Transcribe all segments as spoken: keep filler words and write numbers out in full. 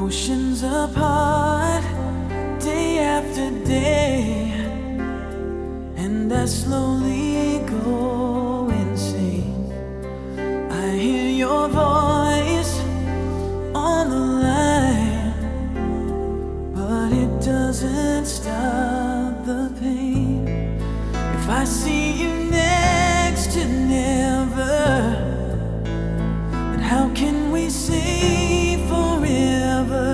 Oceans apart, day after day, and I slowly go insane. I hear your voice on the line, but it doesn't stop the pain. If I see you next to never, then how can we say forever?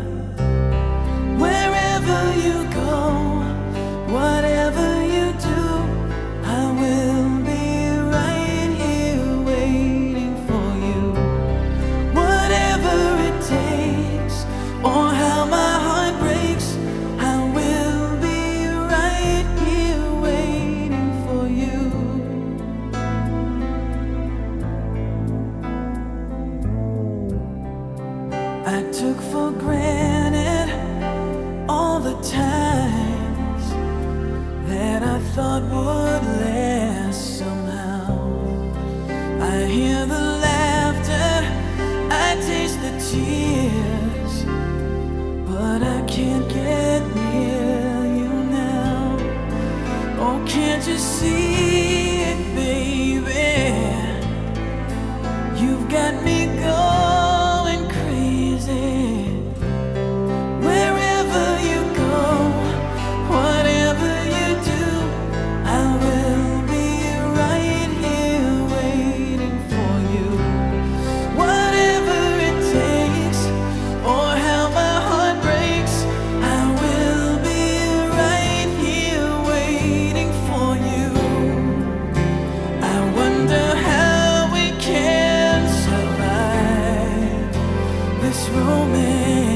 Wherever you go, whatever you do, I will be right here waiting for you. Whatever it takes, or how my heart breaks, I will be right here waiting for you. I took for granted all the times that I thought would last somehow. I hear the laughter, I taste the tears, but I can't get near you now. Oh, can't you see it, baby? You've got me going crazy. Wherever you go, whatever you do, I will be right here waiting for you. Whatever it takes, or how my heart breaks, I will be right here waiting for you. I wonder how we can survive this romance.